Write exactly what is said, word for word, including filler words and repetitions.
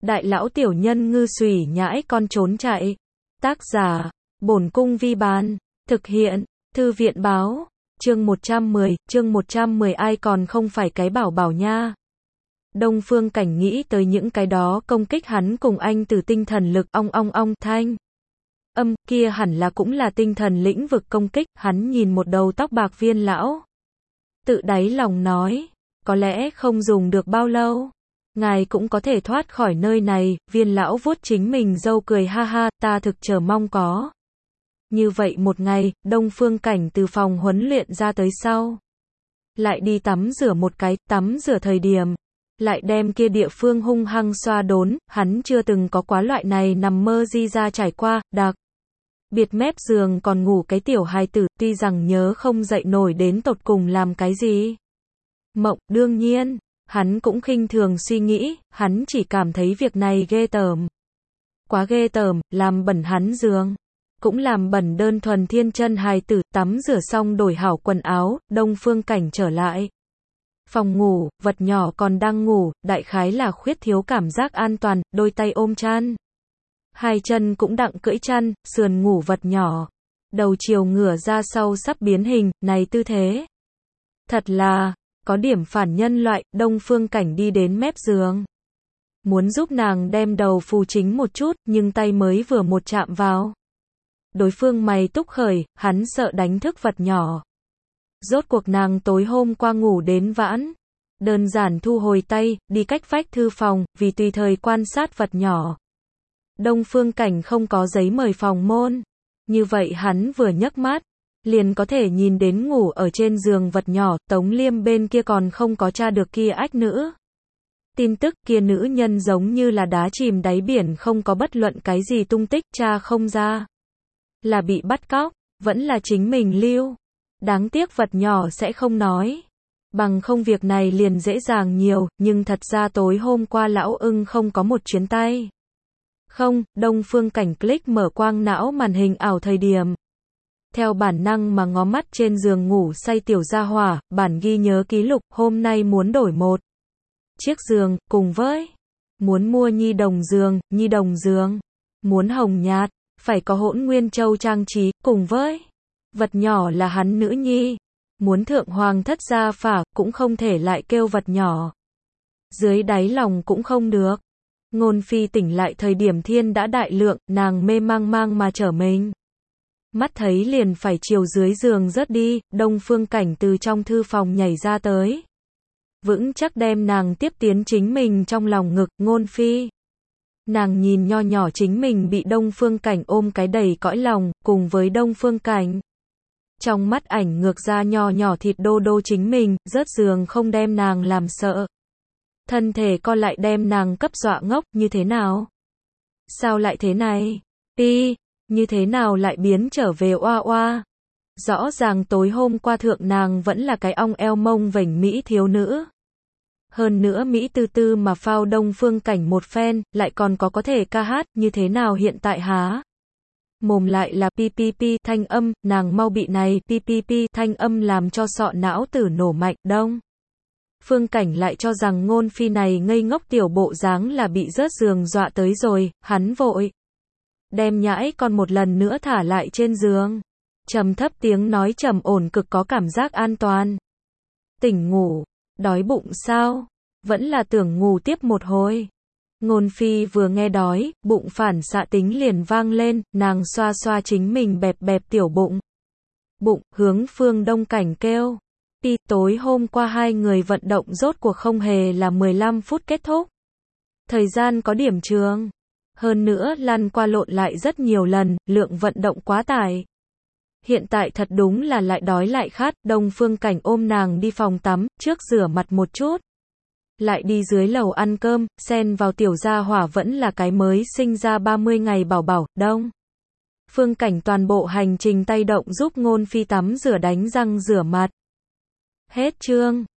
Đại lão tiểu nhân ngư xùy nhãi con trốn chạy. Tác giả, Bổn Cung Vi Bán. Thực hiện, Thư viện Báo. Chương một trăm mười, chương một trăm mười ai còn không phải cái bảo bảo nha. Đông Phương Cảnh nghĩ tới những cái đó công kích hắn cùng anh từ tinh thần lực ong ong ong thanh. Âm kia hẳn là cũng là tinh thần lĩnh vực công kích, hắn nhìn một đầu tóc bạc viên lão. Tự đáy lòng nói, có lẽ không dùng được bao lâu. Ngài cũng có thể thoát khỏi nơi này, viên lão vuốt chính mình râu cười ha ha, ta thực chờ mong có. Như vậy một ngày, Đông Phương Cảnh từ phòng huấn luyện ra tới sau. Lại đi tắm rửa một cái, tắm rửa thời điểm. Lại đem kia địa phương hung hăng xoa đốn, hắn chưa từng có quá loại này nằm mơ di ra trải qua, đặc. Biệt mép giường còn ngủ cái tiểu hài tử, tuy rằng nhớ không dậy nổi đến tột cùng làm cái gì. Mộng, đương nhiên, hắn cũng khinh thường suy nghĩ, hắn chỉ cảm thấy việc này ghê tởm. Quá ghê tởm, làm bẩn hắn giường. Cũng làm bẩn đơn thuần thiên chân hài tử, tắm rửa xong đổi hảo quần áo, Đông Phương Cảnh trở lại. Phòng ngủ, vật nhỏ còn đang ngủ, đại khái là khuyết thiếu cảm giác an toàn, đôi tay ôm chăn. Hai chân cũng đặng cưỡi chăn, sườn ngủ vật nhỏ. Đầu chiều ngửa ra sau sắp biến hình, này tư thế. Thật là, có điểm phản nhân loại, Đông Phương Cảnh đi đến mép giường. Muốn giúp nàng đem đầu phù chính một chút, nhưng tay mới vừa một chạm vào. Đối phương mày túc khởi, hắn sợ đánh thức vật nhỏ. Rốt cuộc nàng tối hôm qua ngủ đến vãn. Đơn giản thu hồi tay, đi cách vách thư phòng, vì tùy thời quan sát vật nhỏ. Đông Phương Cảnh không có giấy mời phòng môn. Như vậy hắn vừa nhấc mắt, liền có thể nhìn đến ngủ ở trên giường vật nhỏ, Tống Liêm bên kia còn không có tra được kia ách nữ. Tin tức kia nữ nhân giống như là đá chìm đáy biển, không có bất luận cái gì tung tích, tra không ra. Là bị bắt cóc, vẫn là chính mình lưu. Đáng tiếc vật nhỏ sẽ không nói. Bằng không việc này liền dễ dàng nhiều, nhưng thật ra tối hôm qua lão ưng không có một chuyến tay. Không, Đông Phương Cảnh click mở quang não màn hình ảo thời điểm. Theo bản năng mà ngó mắt trên giường ngủ say tiểu gia hỏa, bản ghi nhớ ký lục, hôm nay muốn đổi một chiếc giường, cùng với muốn mua nhi đồng giường, nhi đồng giường, muốn hồng nhạt, phải có hỗn nguyên châu trang trí, cùng với vật nhỏ là hắn nữ nhi, muốn thượng hoàng thất gia phả, cũng không thể lại kêu vật nhỏ. Dưới đáy lòng cũng không được. Ngôn Phi tỉnh lại thời điểm thiên đã đại lượng, nàng mê mang mang mà trở mình. Mắt thấy liền phải chiều dưới giường rớt đi, Đông Phương Cảnh từ trong thư phòng nhảy ra tới. Vững chắc đem nàng tiếp tiến chính mình trong lòng ngực, Ngôn Phi. Nàng nhìn nho nhỏ chính mình bị Đông Phương Cảnh ôm cái đầy cõi lòng, cùng với Đông Phương Cảnh. Trong mắt ảnh ngược ra nho nhỏ thịt đô đô chính mình, rớt giường không đem nàng làm sợ. Thân thể co lại đem nàng cấp dọa ngốc, như thế nào? Sao lại thế này? Đi, như thế nào lại biến trở về oa oa? Rõ ràng tối hôm qua thượng nàng vẫn là cái ong eo mông vểnh mỹ thiếu nữ. Hơn nữa Mỹ tư tư mà phao Đông Phương Cảnh một phen, lại còn có có thể ca hát, như thế nào hiện tại há? Mồm lại là pi pi pi thanh âm, nàng mau bị này pi pi pi thanh âm làm cho sọ não tử nổ mạnh. Đông Phương Cảnh lại cho rằng Ngôn Phi này ngây ngốc tiểu bộ dáng là bị rớt giường dọa tới rồi, hắn vội đem nhãi con một lần nữa thả lại trên giường. Trầm thấp tiếng nói trầm ổn cực có cảm giác an toàn. Tỉnh ngủ, đói bụng sao? Vẫn là tưởng ngủ tiếp một hồi. Ngôn Phi vừa nghe đói, bụng phản xạ tính liền vang lên, nàng xoa xoa chính mình bẹp bẹp tiểu bụng. Bụng, hướng Phương Đông Cảnh kêu. Pi, tối hôm qua hai người vận động rốt cuộc không hề là mười lăm phút kết thúc. Thời gian có điểm trường. Hơn nữa lăn qua lộn lại rất nhiều lần, lượng vận động quá tải. Hiện tại thật đúng là lại đói lại khát, Đông Phương Cảnh ôm nàng đi phòng tắm, trước rửa mặt một chút. Lại đi dưới lầu ăn cơm, xen vào tiểu gia hỏa vẫn là cái mới sinh ra ba mươi ngày bảo bảo, Đông Phương Cảnh toàn bộ hành trình tay động giúp Ngôn Phi tắm rửa đánh răng rửa mặt. Hết chương.